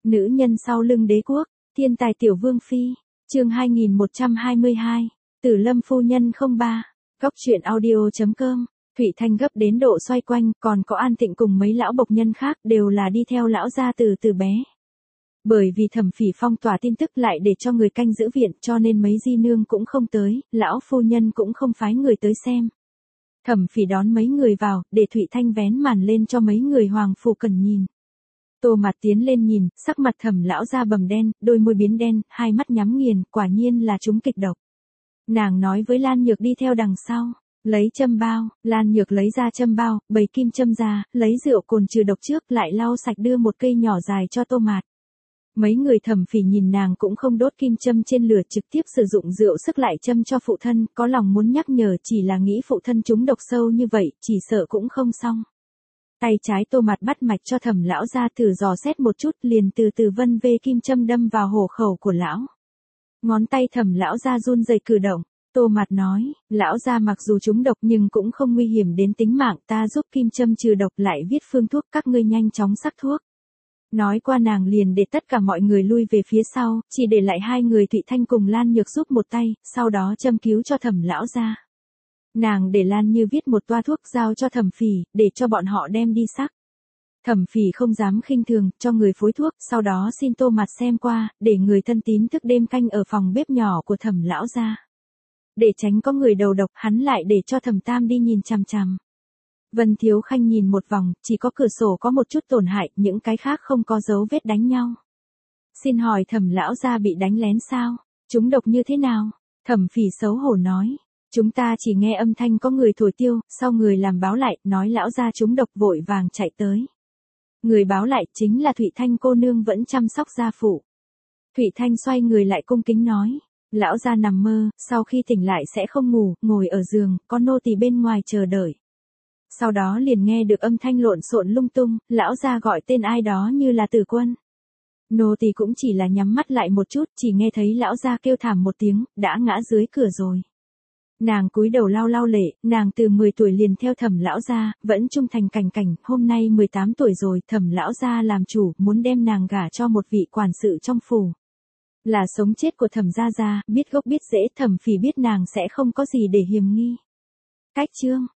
Nữ nhân sau lưng đế quốc, thiên tài tiểu vương phi, chương 2122, Tử Lâm phu nhân 03, góc truyện audio.com. Thủy Thanh gấp đến độ xoay quanh, còn có An Tịnh cùng mấy lão bộc nhân khác đều là đi theo lão gia từ bé. Bởi vì Thẩm Phỉ phong tỏa tin tức lại để cho người canh giữ viện, cho nên mấy di nương cũng không tới, lão phu nhân cũng không phái người tới xem. Thẩm Phỉ đón mấy người vào, để Thủy Thanh vén màn lên cho mấy người hoàng phủ cần nhìn. Tô Mạt tiến lên nhìn, sắc mặt Thẩm lão gia bầm đen, đôi môi biến đen, hai mắt nhắm nghiền, quả nhiên là trúng kịch độc. Nàng nói với Lan Nhược đi theo đằng sau, lấy châm bao, Lan Nhược lấy ra châm bao, bày kim châm ra, lấy rượu cồn trừ độc trước, lại lau sạch đưa một cây nhỏ dài cho Tô Mạt. Mấy người Thẩm Phỉ nhìn nàng cũng không đốt kim châm trên lửa, trực tiếp sử dụng rượu sức lại châm cho phụ thân, có lòng muốn nhắc nhở, chỉ là nghĩ phụ thân trúng độc sâu như vậy, chỉ sợ cũng không xong. Tay trái Tô Mạt bắt mạch cho Thẩm lão gia thử dò xét một chút, liền từ từ vân vê kim châm đâm vào hổ khẩu của lão. Ngón tay Thẩm lão gia run rẩy cử động. Tô Mạt nói, lão gia mặc dù trúng độc nhưng cũng không nguy hiểm đến tính mạng, ta giúp kim châm trừ độc, lại viết phương thuốc, các ngươi nhanh chóng sắc thuốc. Nói qua nàng liền để tất cả mọi người lui về phía sau, chỉ để lại hai người Thụy Thanh cùng Lan Nhược giúp một tay, sau đó châm cứu cho Thẩm lão gia. Nàng để Lan Như viết một toa thuốc giao cho Thẩm Phỉ, để cho bọn họ đem đi sắc. Thẩm Phỉ không dám khinh thường, cho người phối thuốc, sau đó xin Tô Mạt xem qua, để người thân tín thức đêm canh ở phòng bếp nhỏ của Thẩm lão gia. Để tránh có người đầu độc, hắn lại để cho Thẩm Tam đi nhìn chằm chằm. Vân Thiếu Khanh nhìn một vòng, chỉ có cửa sổ có một chút tổn hại, những cái khác không có dấu vết đánh nhau. Xin hỏi Thẩm lão gia bị đánh lén sao? Trúng độc như thế nào? Thẩm Phỉ xấu hổ nói. Chúng ta chỉ nghe âm thanh có người thổi tiêu, sau người làm báo lại, nói lão gia trúng độc, vội vàng chạy tới. Người báo lại chính là Thụy Thanh cô nương vẫn chăm sóc gia phụ. Thụy Thanh xoay người lại cung kính nói. Lão gia nằm mơ, sau khi tỉnh lại sẽ không ngủ, ngồi ở giường, có nô tỳ bên ngoài chờ đợi. Sau đó liền nghe được âm thanh lộn xộn lung tung, lão gia gọi tên ai đó như là Tử Quân. Nô tỳ cũng chỉ là nhắm mắt lại một chút, chỉ nghe thấy lão gia kêu thảm một tiếng, đã ngã dưới cửa rồi. Nàng cúi đầu lau lau lệ, nàng từ 10 tuổi liền theo Thẩm lão gia, vẫn trung thành cảnh cảnh, hôm nay 18 tuổi rồi, Thẩm lão gia làm chủ, muốn đem nàng gả cho một vị quản sự trong phủ. Là sống chết của Thẩm gia gia, biết gốc biết rễ, Thẩm Phỉ biết nàng sẽ không có gì để hiềm nghi. Cách chương